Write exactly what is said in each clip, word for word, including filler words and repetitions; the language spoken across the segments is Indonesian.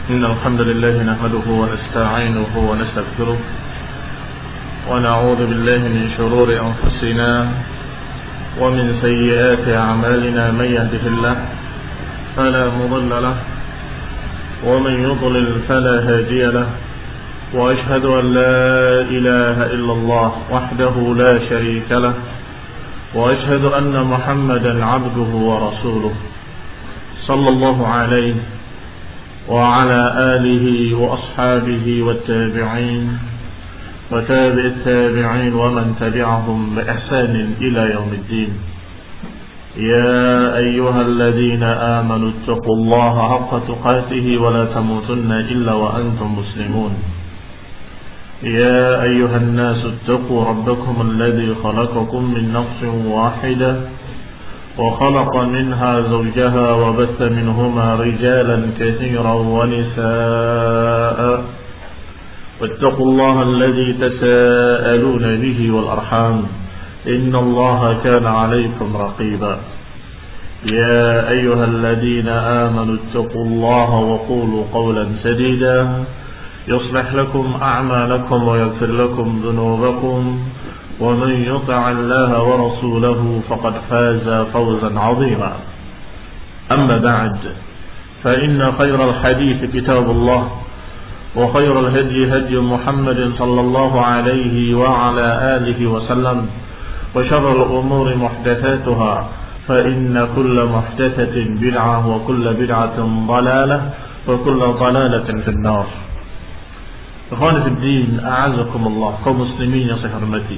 إن الحمد لله نحمده ونستعينه ونستغفره ونعوذ بالله من شرور أنفسنا ومن سيئات أعمالنا. من يهده الله فلا مضل له ومن يضلل فلا هادي له، وأشهد أن لا إله إلا الله وحده لا شريك له، وأشهد أن محمدا عبده ورسوله صلى الله عليه وعلى آله وأصحابه والتابعين وتابع التابعين ومن تبعهم بإحسان إلى يوم الدين. يا أيها الذين آمنوا اتقوا الله حق تقاته ولا تموتن إلا وأنتم مسلمون. يا أيها الناس اتقوا ربكم الذي خلقكم من نفس واحدة وخلق منها زوجها وبث منهما رجالا كثيرا ونساء، واتقوا الله الذي تساءلون به والأرحام إن الله كان عليكم رقيبا. يا أيها الذين آمنوا اتقوا الله وقولوا قولا سديدا يصلح لكم أعمالكم ويغفر لكم ذنوبكم، ومن يطع الله ورسوله فقد فاز فوزا عظيما. أما بعد، فإن خير الحديث كتاب الله، وخير الهدي هدي محمد صلى الله عليه وعلى آله وسلم، وشر الأمور محدثاتها، فإن كل محدثة بدعة وكل بدعة ضلالة وكل ضلالة في النار. Ikhwan fillah, a'azakumullah, kaum muslimin yang saya hormati.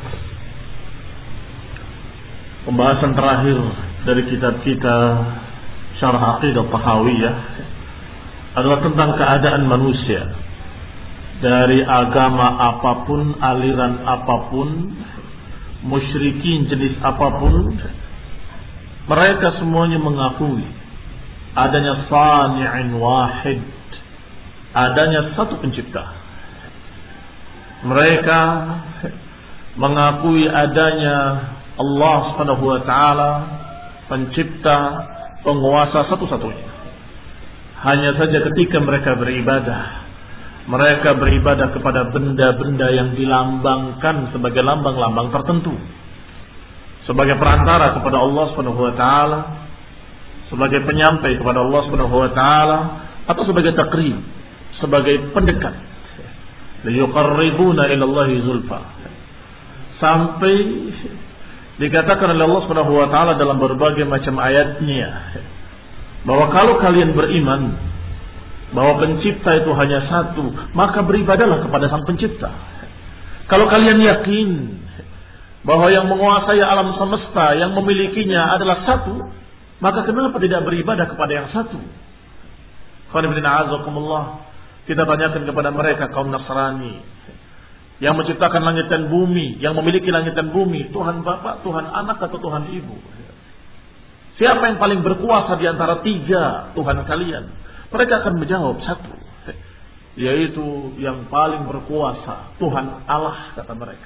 Pembahasan terakhir dari kitab kita Syarah Aqidah Tahawiyah adalah tentang keadaan manusia dari agama apapun, aliran apapun, musyrikin jenis apapun. Mereka semuanya mengakui adanya sani'in wahid, adanya satu pencipta. Mereka mengakui adanya Allah Subhanahu wa taala, pencipta, penguasa satu-satunya. Hanya saja ketika mereka beribadah, mereka beribadah kepada benda-benda yang dilambangkan sebagai lambang-lambang tertentu, sebagai perantara kepada Allah Subhanahu wa taala, sebagai penyampai kepada Allah Subhanahu wa taala, atau sebagai takrib, sebagai pendekat. Liyuqarribuna ila Allahi zulfa. Sampai dikatakan oleh Allah Subhanahu wa taala dalam berbagai macam ayatnya bahwa kalau kalian beriman bahwa pencipta itu hanya satu, maka beribadahlah kepada sang pencipta. Kalau kalian yakin bahwa yang menguasai alam semesta, yang memilikinya adalah satu, maka kenapa tidak beribadah kepada yang satu? Kita tanyakan kepada mereka kaum Nasrani yang menciptakan langit dan bumi, yang memiliki langit dan bumi, Tuhan Bapa, Tuhan Anak, atau Tuhan Ibu? Siapa yang paling berkuasa di antara tiga Tuhan kalian? Mereka akan menjawab satu, yaitu yang paling berkuasa, Tuhan Allah, kata mereka.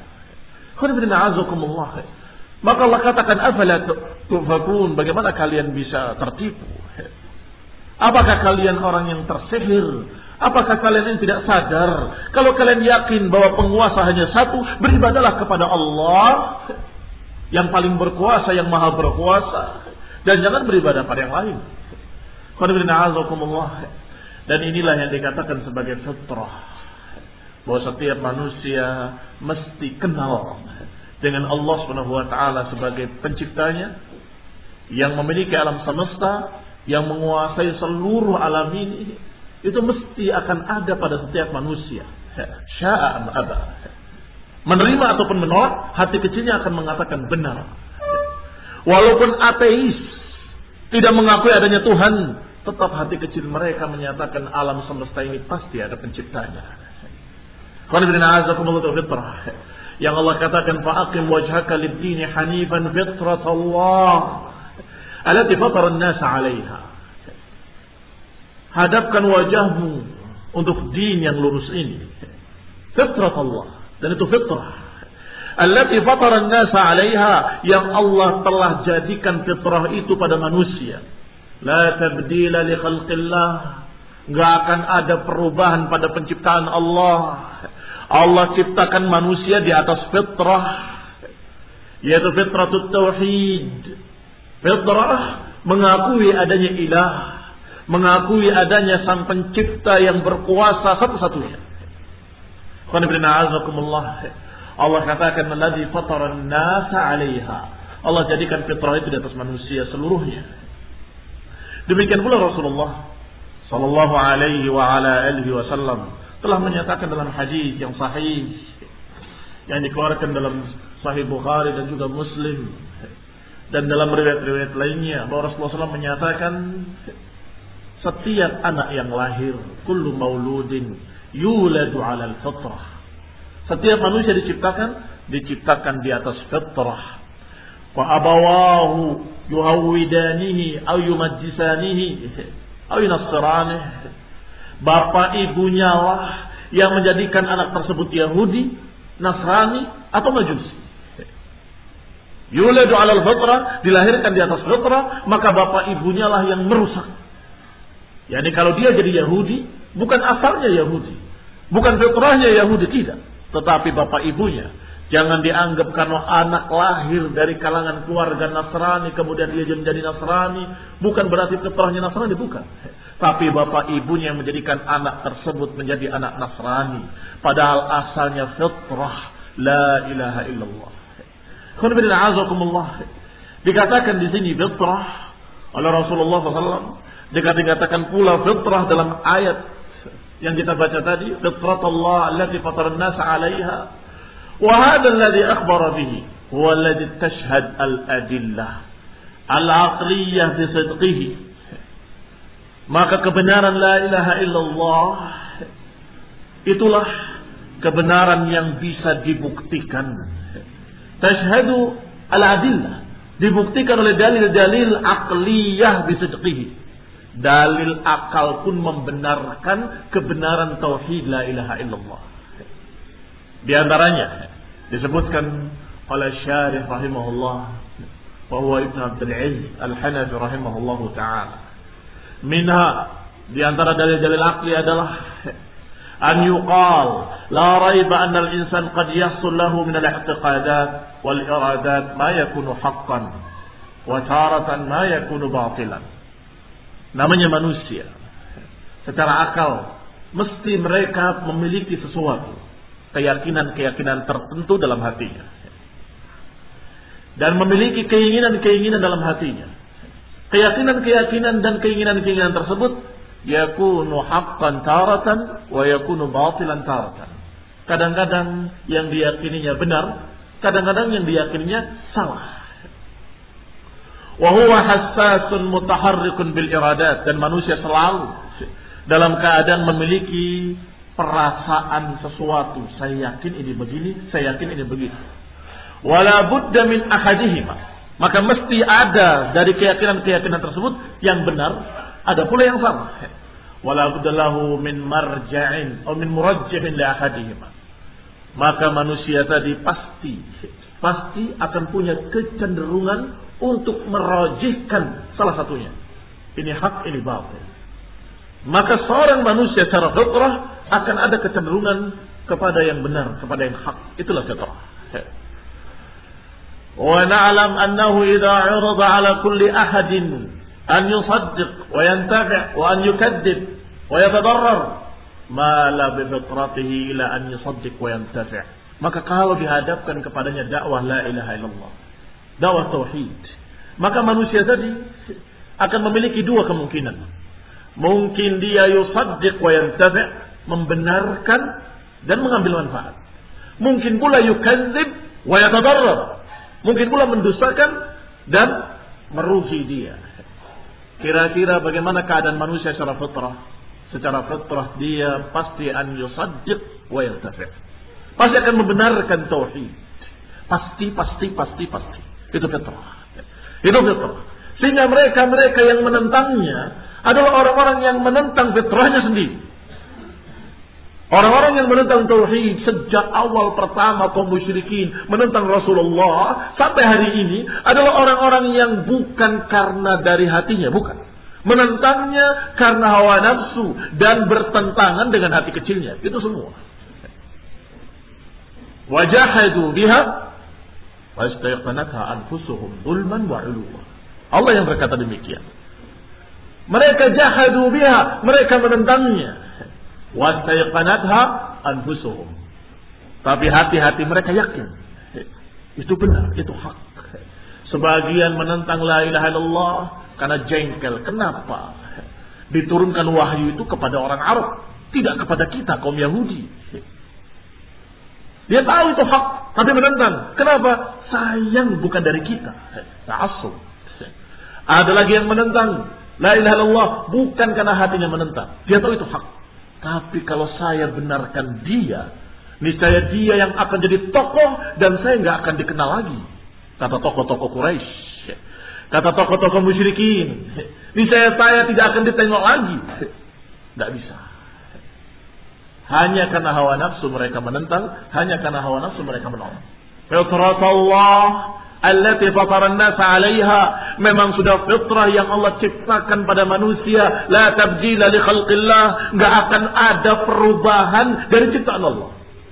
Maka Allah katakan, afala tufakun, bagaimana kalian bisa tertipu? Apakah kalian orang yang tersihir? Apakah kalian yang tidak sadar? Kalau kalian yakin bahwa penguasa hanya satu, beribadahlah kepada Allah yang paling berkuasa, yang maha berkuasa, dan jangan beribadah pada yang lain. Dan inilah yang dikatakan sebagai fitrah, bahwa setiap manusia mesti kenal dengan Allah Subhanahu wa taala sebagai penciptanya, yang memiliki alam semesta, yang menguasai seluruh alam ini. Itu mesti akan ada pada setiap manusia. Sya'a am aba. Menerima ataupun menolak, hati kecilnya akan mengatakan benar. Walaupun ateis, tidak mengakui adanya Tuhan, tetap hati kecil mereka menyatakan alam semesta ini pasti ada penciptanya. Yang Allah katakan, fa'aqim wajhaka lid-dini hanifan fitratallah allati fatara an-nasa 'alaiha. Hadapkan wajahmu untuk din yang lurus ini, fitrat Allah, dan itu fitrah allati fatara an-nasa 'alaiha, yang Allah telah jadikan fitrah itu pada manusia. La tabdila li khalqillah, Nggak akan ada perubahan pada penciptaan Allah. Allah ciptakan manusia di atas fitrah, yaitu fitratut tauhid. Fitrah mengakui adanya ilah, mengakui adanya sang pencipta yang berkuasa satu-satunya. Allah katakan alladzi fataran nasa 'alaiha. Allah jadikan fitrah itu di atas manusia seluruhnya. Demikian pula Rasulullah sallallahu alaihi wa ala alihi wasallam telah menyatakan dalam hadis yang sahih yang dikeluarkan dalam Sahih Bukhari dan juga Muslim dan dalam riwayat-riwayat lainnya bahwa Rasulullah shallallahu alaihi wasallam menyatakan setiap anak yang lahir kullu mauludin yuladu 'alal fitrah. Setiap manusia diciptakan diciptakan di atas fitrah. Wa abawahu yuhawidanihi aw yumajjisanihi aw yunassiranihi. Bapak ibunya lah yang menjadikan anak tersebut Yahudi, Nasrani atau Majusi. Yuladu 'alal fitrah, dilahirkan di atas fitrah, maka bapak ibunya lah yang merusak. Yani kalau dia jadi Yahudi, bukan asalnya Yahudi, bukan fitrahnya Yahudi, tidak, tetapi bapak ibunya. Jangan dianggap karena anak lahir dari kalangan keluarga Nasrani kemudian dia menjadi Nasrani, bukan berarti fitrahnya Nasrani, bukan. Tapi bapak ibunya yang menjadikan anak tersebut menjadi anak Nasrani, padahal asalnya fitrah la ilaha illallah. Dikatakan di sini fitrah oleh Rasulullah shallallahu alaihi wasallam. Dikatakan pula fitrah dalam ayat yang kita baca tadi, fitratullah allati fatara an-nasa 'alaiha. Wa hadha alladhi akhbara bihi huwa alladhi tashhad al-adillah al-aqliyah bi sidqihi. Maka kebenaran la ilaha illallah itulah kebenaran yang bisa dibuktikan. Tashhadu al-adillah, dibuktikan oleh dalil-dalil aqliyah bi sidqihi. Dalil akal pun membenarkan kebenaran tauhid la ilaha illallah. Di antaranya disebutkan oleh Syarih rahimahullah wa huwa Ibn Abdul Aziz Al-Hanafi rahimahullah taala. Minha, di antara dalil-dalil akli adalah an yuqal la raiba anna al-insan qad yahsul lahu min al-i'tiqadat wal iradat ma yakunu haqqan wa taratan ma yakunu batilan. Namanya manusia, secara akal mesti mereka memiliki sesuatu, keyakinan-keyakinan tertentu dalam hatinya, dan memiliki keinginan-keinginan dalam hatinya. Keyakinan-keyakinan dan keinginan-keinginan tersebut yakunu haqqan taratan wa yakunu batilan taratan. Kadang-kadang yang diyakininya benar, kadang-kadang yang diyakininya salah. Wa huwa hassasun mutaharrikun bil iradat, dan manusia selalu dalam keadaan memiliki perasaan sesuatu. Saya yakin ini begini, saya yakin ini begitu. Wala budda min ahadihima, maka mesti ada dari keyakinan-keyakinan tersebut yang benar, ada pula yang salah. Wala budda lahu min marja'in atau min murajjihin li ahadihima. Maka manusia tadi pasti pasti akan punya kecenderungan untuk merajihkan salah satunya. Ini hak, ini batil. Maka seorang manusia secara fitrah akan ada kecenderungan kepada yang benar, kepada yang hak. Itulah fitrah. Wa na'lam annahu idza 'urida 'ala kulli ahadin an yusaddiq wa yantafi' wa an yukadzib wa yatadarrar ma la bi fitratihi ila an yusaddiq wa yantafi'. Maka kalau dihadapkan kepadanya dakwah la ilaha illallah, dakwah tauhid, maka manusia tadi akan memiliki dua kemungkinan. Mungkin dia yusaddiq wa yantafi', membenarkan dan mengambil manfaat. Mungkin pula yukadzib wa yatadarrar, mungkin pula mendustakan dan merugi dia. Kira-kira bagaimana keadaan manusia secara fitrah? Secara fitrah dia pasti an yusaddiq wa yantafi', pasti akan membenarkan tauhid. Pasti, pasti, pasti, pasti. Itu fitrah. Itu fitrah. Sehingga mereka-mereka yang menentangnya adalah orang-orang yang menentang fitrahnya sendiri. Orang-orang yang menentang tauhid sejak awal pertama kaum musyrikin menentang Rasulullah sampai hari ini adalah orang-orang yang bukan karena dari hatinya, bukan. menentangnya karena hawa nafsu dan bertentangan dengan hati kecilnya. Itu semua. Wajahadu biha wastayqanatha anfusuhum zulman wa 'uluwa. Allah yang berkata demikian. Mereka jahadu biha, mereka menentangnya. Wastayqanatha anfusuhum. Tapi hati-hati mereka yakin itu benar, itu hak. Sebagian menentang la ilaha illallah karena jengkel. Kenapa? Diturunkan wahyu itu kepada orang Arab, tidak kepada kita kaum Yahudi. Dia tahu itu hak, tapi menentang. Kenapa? Sayang bukan dari kita. Ta'assub. Ada lagi yang menentang la ilaha illallah bukan karena hatinya menentang. Dia tahu itu hak. Tapi kalau saya benarkan dia, niscaya dia yang akan jadi tokoh dan saya nggak akan dikenal lagi. Kata tokoh-tokoh Quraisy, kata tokoh-tokoh musyrikin, niscaya saya tidak akan ditengok lagi. Nggak bisa. Hanya karena hawa nafsu mereka menentang, hanya karena hawa nafsu mereka menolak. Fitratullah allati fatara an-nas 'alaiha, memang sudah fitrah yang Allah ciptakan pada manusia, la tabdila li khalqillah, enggak akan ada perubahan dari ciptaan Allah.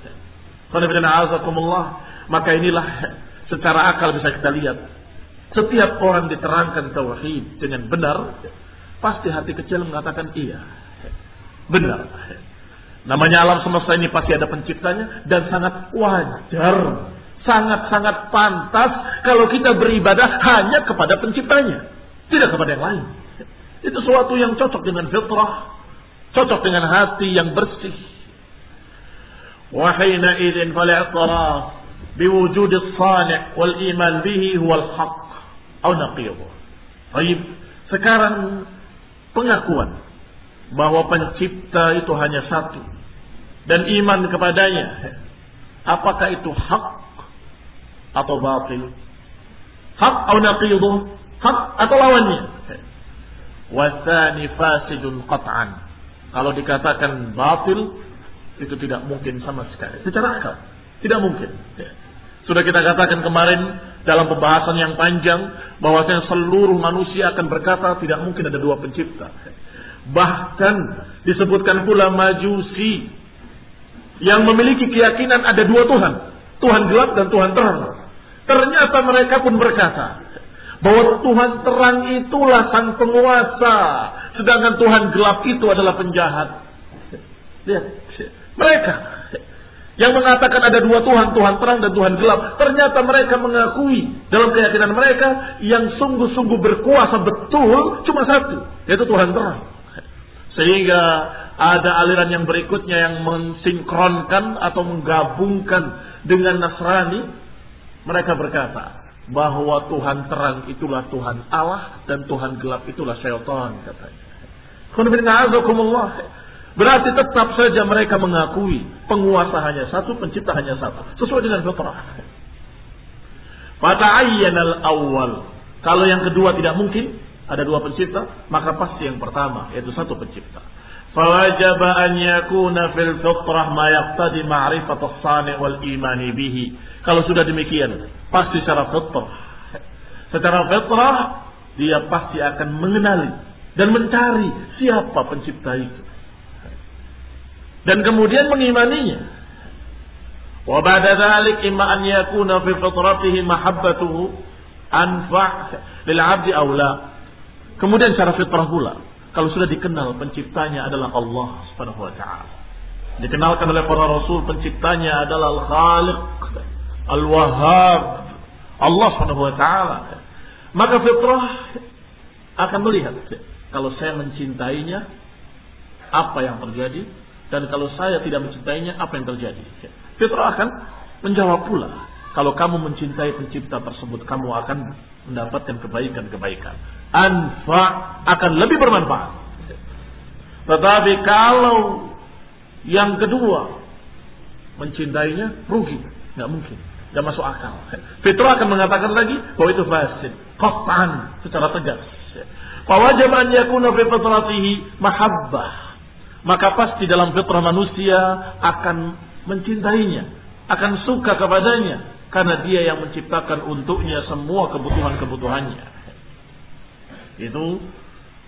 Maka inilah secara akal bisa kita lihat, setiap orang diterangkan tauhid dengan benar, pasti hati kecil mengatakan iya, benar. Namanya alam semesta ini pasti ada penciptanya, dan sangat wajar, sangat-sangat pantas kalau kita beribadah hanya kepada penciptanya, tidak kepada yang lain. Itu sesuatu yang cocok dengan fitrah, cocok dengan hati yang bersih. Wa hina idzin fal'i'tiraf biwujud as-sani' wal iman bihi huwa al-haqq aw naqiyuh. Baik, sekarang pengakuan bahwa pencipta itu hanya satu dan iman kepadanya, apakah itu hak atau batil? Hak atau naqidun? Hak atau lawannya? Wasani fasidun qat'an. Kalau dikatakan batil, itu tidak mungkin sama sekali. Secara akal, tidak mungkin. Sudah kita katakan kemarin dalam pembahasan yang panjang bahwasanya seluruh manusia akan berkata tidak mungkin ada dua pencipta. Bahkan disebutkan pula Majusi yang memiliki keyakinan ada dua Tuhan, Tuhan gelap dan Tuhan terang. Ternyata mereka pun berkata bahwa Tuhan terang itulah sang penguasa, sedangkan Tuhan gelap itu adalah penjahat. Lihat, mereka yang mengatakan ada dua Tuhan, Tuhan terang dan Tuhan gelap, ternyata mereka mengakui dalam keyakinan mereka yang sungguh-sungguh berkuasa betul cuma satu, yaitu Tuhan terang. Sehingga ada aliran yang berikutnya yang mensinkronkan atau menggabungkan dengan Nasrani. Mereka berkata bahwa Tuhan terang itulah Tuhan Allah dan Tuhan gelap itulah syaitan, katanya. Berarti tetap saja mereka mengakui penguasa hanya satu, pencipta hanya satu, sesuai dengan fitrah. Fata'ayyanal awwal. Kalau yang kedua tidak mungkin ada dua pencipta, maka pasti yang pertama yaitu satu pencipta. Fawajaba an yakuna fil fitrah ma yaqtadi ma'rifat as-sani' wal imani bihi. Kalau sudah demikian, pasti secara fitrah. Secara fitrah dia pasti akan mengenali dan mencari siapa pencipta itu. Dan kemudian mengimaninya. Wa ba'da dzalik imma an yakuna fi fitratihi mahabbatuhu anfa' lil 'abdi aw la. Kemudian secara fitrah pula, kalau sudah dikenal penciptanya adalah Allah Subhanahu wa taala. Dikenalkan oleh para rasul penciptanya adalah Al-Khaliq, Al-Wahhab, Allah Subhanahu wa taala. Maka fitrah akan melihat kalau saya mencintainya apa yang terjadi, dan kalau saya tidak mencintainya apa yang terjadi. Fitrah akan menjawab pula, kalau kamu mencintai pencipta tersebut, kamu akan mendapatkan kebaikan-kebaikan. Anfa, akan lebih bermanfaat. Tetapi kalau yang kedua mencintainya, rugi, nggak mungkin, nggak masuk akal. Fitrah akan mengatakan lagi bahwa itu fasid, qat'an, secara tegas. Fa wajib an yakuna fi fitratihi mahabbah. Maka pasti dalam fitrah manusia akan mencintainya, akan suka kepadanya, karena dia yang menciptakan untuknya semua kebutuhan-kebutuhannya. Itu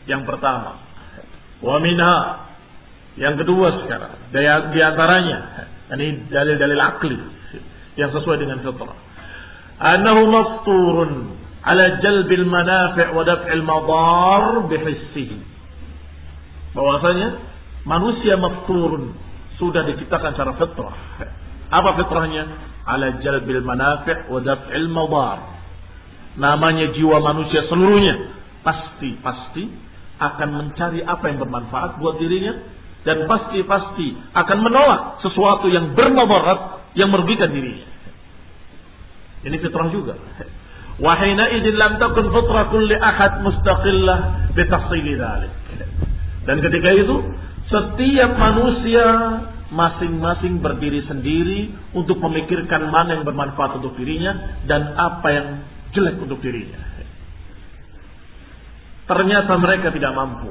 Yang pertama. Wa minha. Yang kedua sekarang. Di antaranya. Ini dalil-dalil akli. Yang sesuai dengan fitrah. Annahu mafturun ala jalbil manafi' wa daf'il madar bihissihi. Bahwasanya manusia mafturun sudah diciptakan secara fitrah. Apa fitrahnya? Ala jalbil manafi' wa daf'il madar. Namanya jiwa manusia seluruhnya pasti-pasti akan mencari apa yang bermanfaat buat dirinya dan pasti-pasti akan menolak sesuatu yang bermudarat yang merugikan dirinya. Ini fitrah juga. Wa hina idzin lam takun fitrah kulli ahad mustaqillah bi tahsil dzalik. Dan ketika itu setiap manusia masing-masing berdiri sendiri untuk memikirkan mana yang bermanfaat untuk dirinya dan apa yang jelek untuk dirinya. Ternyata mereka tidak mampu.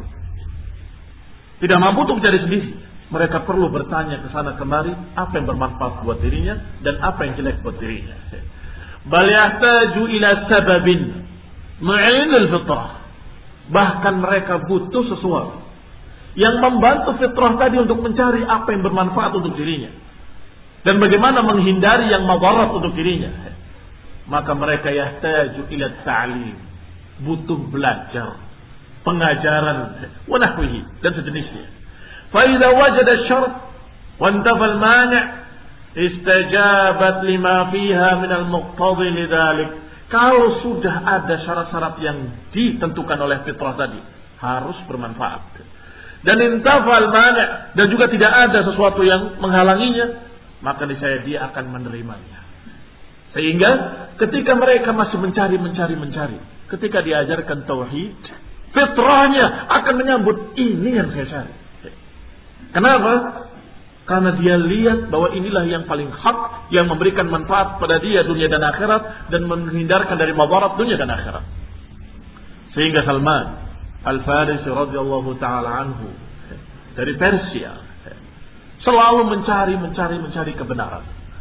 Tidak mampu untuk mencari sendiri. Mereka perlu bertanya ke sana kemari apa yang bermanfaat buat dirinya dan apa yang jelek buat dirinya. Bal yahtaju ila sababin mu'inil fitrah. Bahkan mereka butuh sesuatu yang membantu fitrah tadi untuk mencari apa yang bermanfaat untuk dirinya dan bagaimana menghindari yang madarat untuk dirinya. Maka mereka yahtaju ila ta'lim, butuh belajar, pengajaran, wa nahwihi dan sejenisnya. Fa idza wajada syart wa intafa al-mani' istajabat lima fiha min al-muqtadi lidzalik. Kalau sudah ada syarat-syarat yang ditentukan oleh fitrah tadi, harus bermanfaat. Dan intafal mani' dan juga tidak ada sesuatu yang menghalanginya, maka niscaya dia akan menerimanya. Sehingga ketika mereka masih mencari, mencari, mencari, ketika diajarkan tauhid, fitrahnya akan menyambut ini yang saya cari. Kenapa? Karena dia lihat bahwa inilah yang paling hak, yang memberikan manfaat pada dia dunia dan akhirat dan menghindarkan dari madarat dunia dan akhirat. Sehingga Salman Al-Farisi radhiyallahu taala anhu dari Persia selalu mencari, mencari, mencari kebenaran.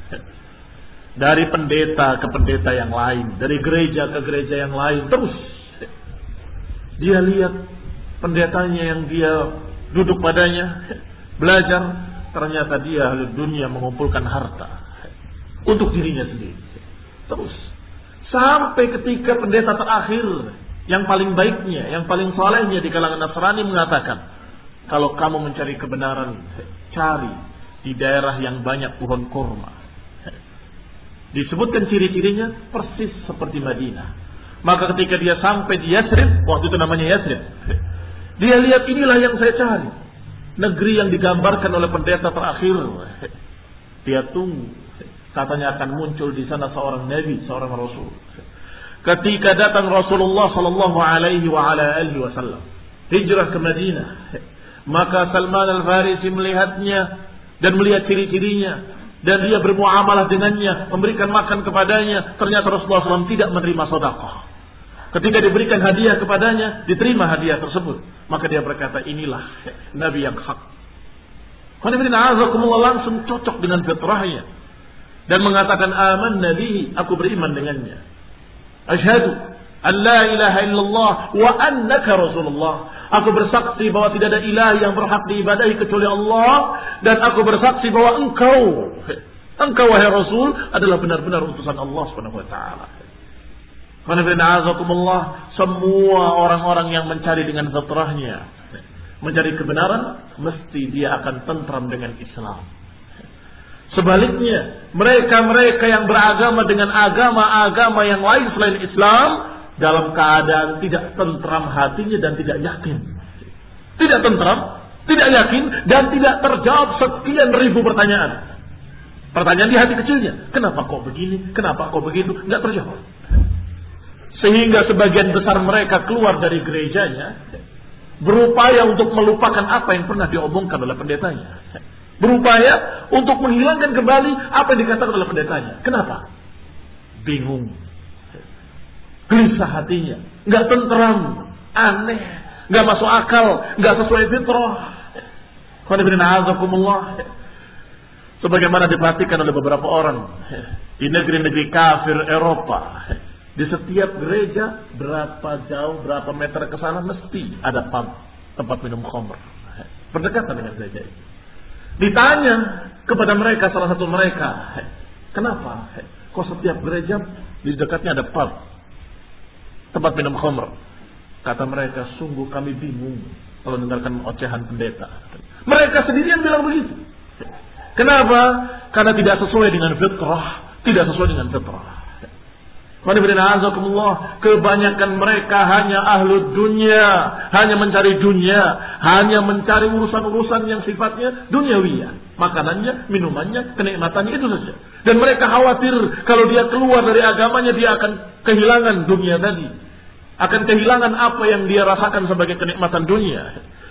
Dari pendeta ke pendeta yang lain, dari gereja ke gereja yang lain, terus dia lihat pendetanya yang dia duduk padanya, belajar, ternyata dia ahli dunia mengumpulkan harta untuk dirinya sendiri. Terus sampai ketika pendeta terakhir yang paling baiknya, yang paling salehnya di kalangan Nasrani mengatakan, kalau kamu mencari kebenaran, cari di daerah yang banyak pohon kurma. Disebutkan ciri-cirinya persis seperti Madinah. Maka ketika dia sampai di Yasrib, waktu itu namanya Yasrib, dia lihat inilah yang saya cari. Negeri yang digambarkan oleh pendeta terakhir. Dia tunggu, katanya akan muncul di sana seorang nabi, seorang rasul. Ketika datang Rasulullah sallallahu alaihi wa ala alihi wasallam hijrah ke Madinah, maka Salman Al-Farisi melihatnya dan melihat ciri-cirinya dan dia bermuamalah dengannya, memberikan makan kepadanya. Ternyata Rasulullah sallallahu alaihi wasallam tidak menerima sedekah. Ketika diberikan hadiah kepadanya, diterima hadiah tersebut. Maka dia berkata, inilah Nabi yang hak. Alhamdulillah, langsung cocok dengan fitrahnya dan mengatakan, aman Nabi, aku beriman dengannya. Asyhadu an la ilaha illallah wa annaka Rasulullah. Aku bersaksi bahwa tidak ada ilah yang berhak diibadahi kecuali Allah, dan aku bersaksi bahwa engkau, engkau wahai Rasul adalah benar-benar utusan Allah Subhanahu wa taala. Semua orang-orang yang mencari dengan fitrahnya, mencari kebenaran, mesti dia akan tentram dengan Islam. Sebaliknya, mereka-mereka yang beragama dengan agama-agama yang lain selain Islam, dalam keadaan tidak tentram hatinya dan tidak yakin. Tidak tentram, tidak yakin, dan tidak terjawab sekian ribu pertanyaan. Pertanyaan di hati kecilnya, kenapa kok begini, kenapa kok begitu, tidak terjawab. Sehingga sebagian besar mereka keluar dari gerejanya, berupaya untuk melupakan apa yang pernah diomongkan oleh pendetanya. Berupaya untuk menghilangkan kembali apa yang dikatakan oleh pendetanya. Kenapa? Bingung, gelisah hatinya, nggak tentram, aneh, nggak masuk akal, nggak sesuai fitrah. Sebagaimana diperhatikan oleh beberapa orang di negeri-negeri kafir Eropa, Di setiap gereja berapa jauh, berapa meter ke sana mesti ada pub, tempat minum khamr. Berdekatan dengan gereja itu. Ditanya kepada mereka, salah satu mereka, kenapa? Kok setiap gereja di dekatnya ada pub, tempat minum khamr? Kata mereka, sungguh kami bingung kalau mendengarkan ocehan pendeta. Mereka sendirian bilang begitu. Kenapa? Karena tidak sesuai dengan fitrah, tidak sesuai dengan fitrah. Kebanyakan mereka hanya ahlu dunia, hanya mencari dunia, hanya mencari urusan-urusan yang sifatnya duniawiyah, makanannya, minumannya, kenikmatannya, itu saja. Dan mereka khawatir kalau dia keluar dari agamanya dia akan kehilangan dunia tadi, akan kehilangan apa yang dia rasakan sebagai kenikmatan dunia.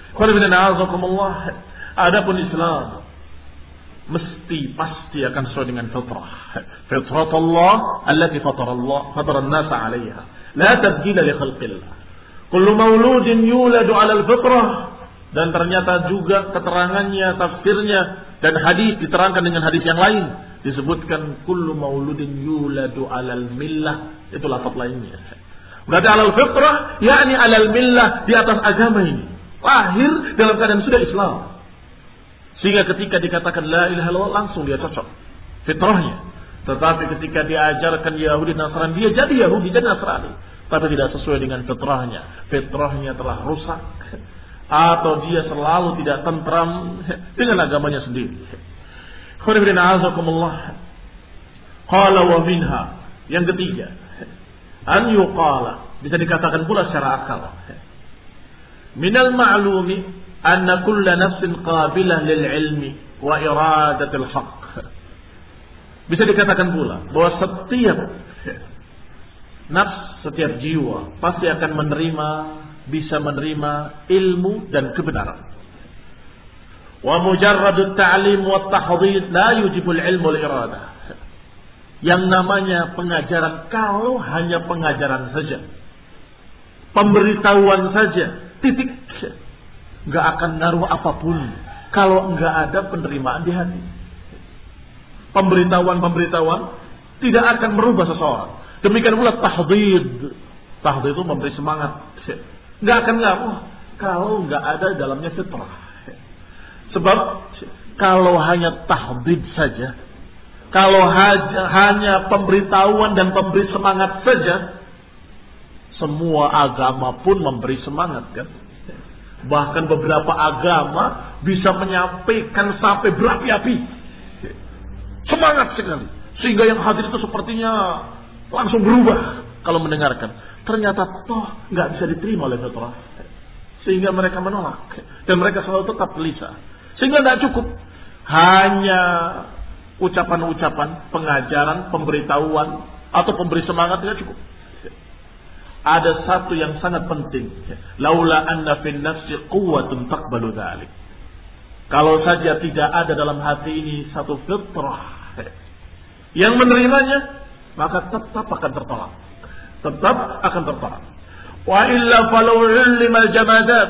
Adapun Islam mesti pasti akan sesuai dengan fitrah. Fitrah Allah allati fatara Allah fatara an-nas 'alayha. La tabdila li khalqillah. Kullu mauludin yuladu 'ala al-fitrah. Dan ternyata juga keterangannya, tafsirnya dan hadis diterangkan dengan hadis yang lain. Disebutkan kullu mauludin yuladu 'ala al-millah. Itu lafaz lainnya. Berarti 'ala al-fitrah yakni 'ala al-millah, di atas agama ini. Lahir dalam keadaan sudah Islam. Sehingga ketika dikatakan la ilaha illallah langsung dia cocok fitrahnya. Tetapi ketika diajarkan Yahudi Nasrani, dia jadi Yahudi, jadi Nasrani, tapi tidak sesuai dengan fitrahnya. Fitrahnya telah rusak, atau dia selalu tidak tentram dengan agamanya sendiri. Qala wa minha, yang ketiga, an yuqala, bisa dikatakan pula secara akal. Minal ma'lumi anna kulla nafsin qabilah lil ilmi wa iradatil haqq. Bisa dikatakan pula bahwa setiap nafs, setiap jiwa pasti akan menerima, bisa menerima ilmu dan kebenaran. Wa mujarradut ta'lim wa tahdhid la yujibul ilmu wal iradah. Yang namanya pengajaran, kalau hanya pengajaran saja, pemberitahuan saja, titik, nggak akan ngaruh apapun kalau nggak ada penerimaan di hati. Pemberitahuan-pemberitahuan tidak akan merubah seseorang. Demikian pula tahdid. Tahdid itu memberi semangat. Nggak akan ngaruh kalau nggak ada dalamnya fitrah. Sebab kalau hanya tahdid saja, kalau hanya pemberitahuan dan pemberi semangat saja, semua agama pun memberi semangat, kan? Bahkan beberapa agama bisa menyampaikan sampai berapi-api, semangat sekali, sehingga yang hadir itu sepertinya langsung berubah kalau mendengarkan. Ternyata toh nggak bisa diterima oleh fitrah, sehingga mereka menolak dan mereka selalu tetap gelisah. Sehingga tidak cukup hanya ucapan-ucapan, pengajaran, pemberitahuan atau pemberi semangat, tidak cukup. Ada satu yang sangat penting. Laula anna fin nafsi quwwatun taqbalu dzalik. Kalau saja tidak ada dalam hati ini satu fitrah yang menerimanya, maka tetap akan tertolak. Tetap akan tertolak. Wa illa falau ulima al-jamadat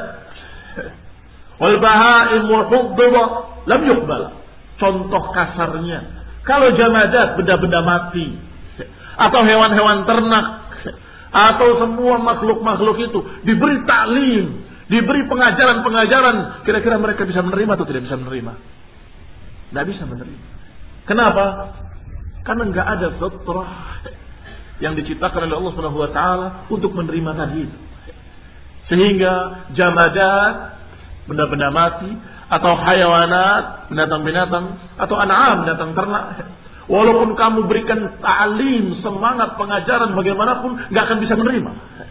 wal bahaim wa huddaba lam yuqbal. Contoh kasarnya, kalau jamadat, benda-benda mati, atau hewan-hewan ternak, atau semua makhluk-makhluk itu diberi taklim, diberi pengajaran-pengajaran, kira-kira mereka bisa menerima atau tidak bisa menerima? Tidak bisa menerima. Kenapa? Karena nggak ada fitrah yang diciptakan oleh Allah Subhanahu wa taala untuk menerima tadi itu. Sehingga jamadat, benda-benda mati, atau hayawanat, binatang-binatang, atau an'am, binatang ternak, walaupun kamu berikan ta'lim, semangat, pengajaran bagaimanapun, gak akan bisa menerima.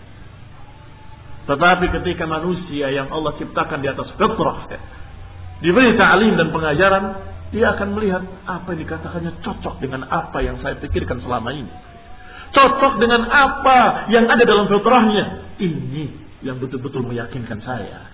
Tetapi ketika manusia yang Allah ciptakan di atas fitrah diberi ta'lim dan pengajaran, dia akan melihat apa yang dikatakannya cocok dengan apa yang saya pikirkan selama ini, cocok dengan apa yang ada dalam fitrahnya. Ini yang betul-betul meyakinkan saya.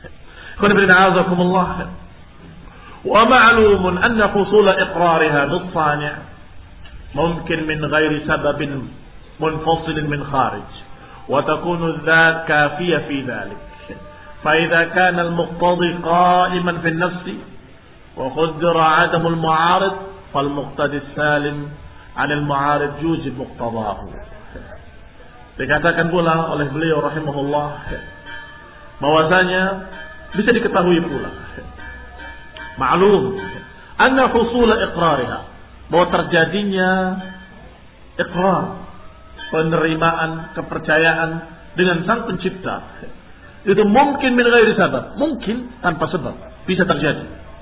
Wa ma'lumun anna husula iqrariha bit-sani' mungkin min ghairi sababin munfasil min kharij wa takunu dhat kafiyah fi dhalik. Fa idza kana al-muqtadi qa'iman fi an-nafs wa qaddara 'adam al-mu'arid fal muqtadi salim 'an al-mu'arid yujib muqtadahu. Dikatakan pula oleh beliau rahimahullah bahwasanya bisa diketahui pula ma'lum anna husul iqrariha, bahwa terjadinya iqrar, penerimaan, kepercayaan dengan sang pencipta itu mungkin min ghairi sabab, mungkin tanpa sebab bisa terjadi.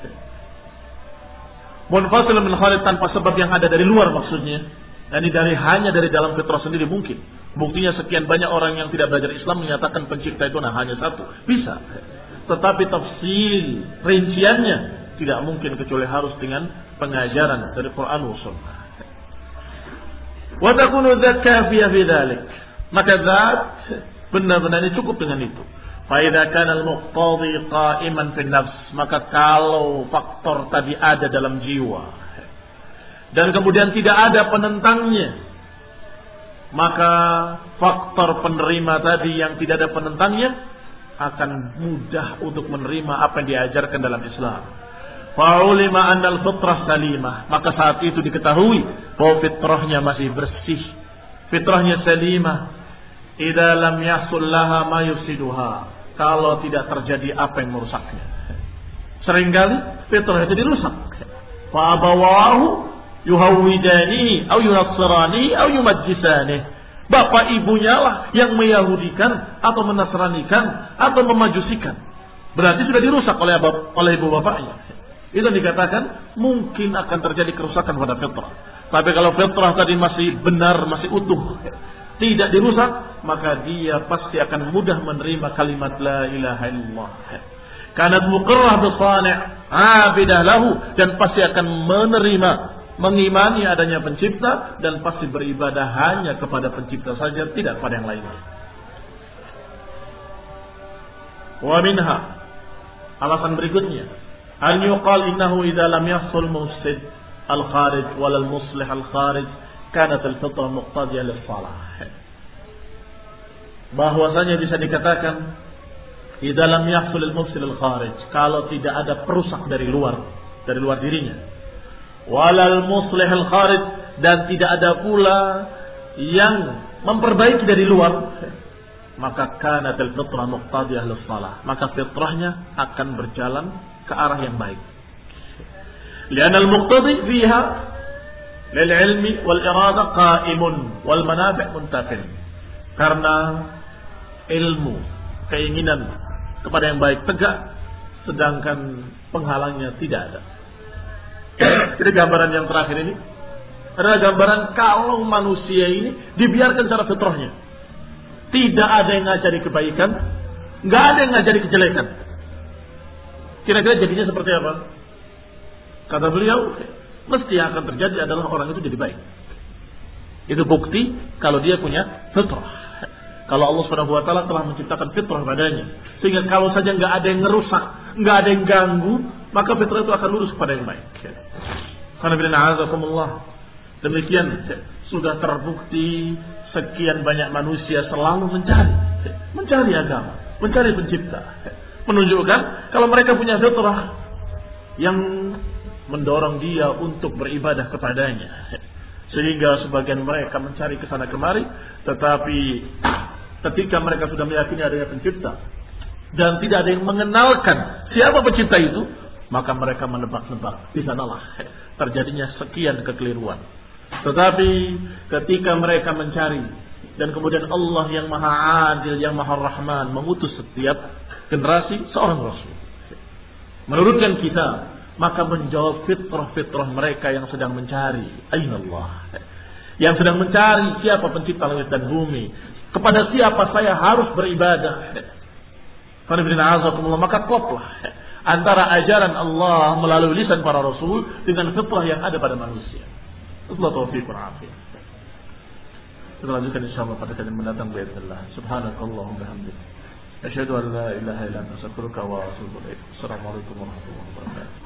Munfasil min khalid, tanpa sebab yang ada dari luar maksudnya. Ini dari hanya dari dalam fitrah sendiri mungkin. Buktinya sekian banyak orang yang tidak belajar Islam menyatakan pencipta itu nah hanya satu. Bisa. Tetapi tafsil rinciannya tidak mungkin kecuali harus dengan pengajaran dari Quran wa Sunnah. Wa takunu dzat kafiyah fi dzalik. Maka zat benar-benar ini cukup dengan itu. Fa idza kana al-muqtadi qa'iman fi nafs, maka kalau faktor tadi ada dalam jiwa dan kemudian tidak ada penentangnya, maka faktor penerima tadi yang tidak ada penentangnya akan mudah untuk menerima apa yang diajarkan dalam Islam. Fa'ulima annal fitrah salimah, maka saat itu diketahui bahwa fitrahnya masih bersih, fitrahnya salimah. Idza lam yahsul laha ma yufsiduha, kalau tidak terjadi apa yang merusaknya. Seringkali fitrah itu dirusak. Fa abawahu yuhawwidani au yunassirani au yumajjisani, bapak ibunya lah yang meyahudikan atau menasranikan atau memajusikan, berarti sudah dirusak oleh oleh ibu bapaknya. Itu dikatakan mungkin akan terjadi kerusakan pada fitrah. Tapi kalau fitrah tadi masih benar, masih utuh, tidak dirusak, maka dia pasti akan mudah menerima kalimat la ilaha illallah. Kanat muqarrah bisani' abidah lahu, dan pasti akan menerima, mengimani adanya pencipta, dan pasti beribadah hanya kepada pencipta saja, tidak pada yang lainnya. Wa minha, alasan berikutnya, an yuqal innahu idza lam yahsul mufsid al-kharij wal muslih al-kharij kanat al-fitrah muqtadiyah lis-shalah. Bahwasanya bisa dikatakan idza lam yahsul al-mufsid al-kharij, kalau tidak ada perusak dari luar, dari luar dirinya, walal muslih al-kharij, dan tidak ada pula yang memperbaiki dari luar, maka kanat al-fitrah muqtadiyah lis-shalah, maka fitrahnya akan berjalan ke arah yang baik. Lianna al-muqtadi fiha lil ilmi wal irada qa'imun wal manafi' muntafin. Karena ilmu, keinginan kepada yang baik tegak, sedangkan penghalangnya tidak ada. Jadi gambaran yang terakhir ini adalah gambaran kalau manusia ini dibiarkan secara fitrahnya, tidak ada yang ngajari kebaikan, nggak ada yang ngajari kejelekan, kira-kira jadinya seperti apa? Kata beliau, mesti yang akan terjadi adalah orang itu jadi baik. Itu bukti kalau dia punya fitrah. Kalau Allah Subhanahu wa taala telah menciptakan fitrah padanya, sehingga kalau saja nggak ada yang ngerusak, nggak ada yang ganggu, maka fitrah itu akan lurus kepada yang baik. Karena bila demikian sudah terbukti sekian banyak manusia selalu mencari, mencari agama, mencari pencipta, menunjukkan kalau mereka punya fitrah yang mendorong dia untuk beribadah kepadanya. Sehingga sebagian mereka mencari ke sana kemari, tetapi ketika mereka sudah meyakini adanya pencipta dan tidak ada yang mengenalkan siapa pencipta itu, maka mereka menebak-nebak. Di sanalah terjadinya sekian kekeliruan. Tetapi ketika mereka mencari, dan kemudian Allah yang Maha Adil, yang Maha Rahman mengutus setiap generasi seorang Rasul menurutkan kita, maka menjawab fitrah-fitrah mereka yang sedang mencari aina Allah, yang sedang mencari siapa pencipta langit dan bumi, kepada siapa saya harus beribadah. Maka kloplah antara ajaran Allah melalui lisan para rasul dengan fitrah yang ada pada manusia. Allah taufiq wa afiyah. Kita lanjutkan insyaallah pada kali mendatang bismillah. Subhanakallahumma bihamdika asyhadu an la ilaha illa anta astaghfiruka wa atubu ilaik. Assalamualaikum warahmatullahi wabarakatuh.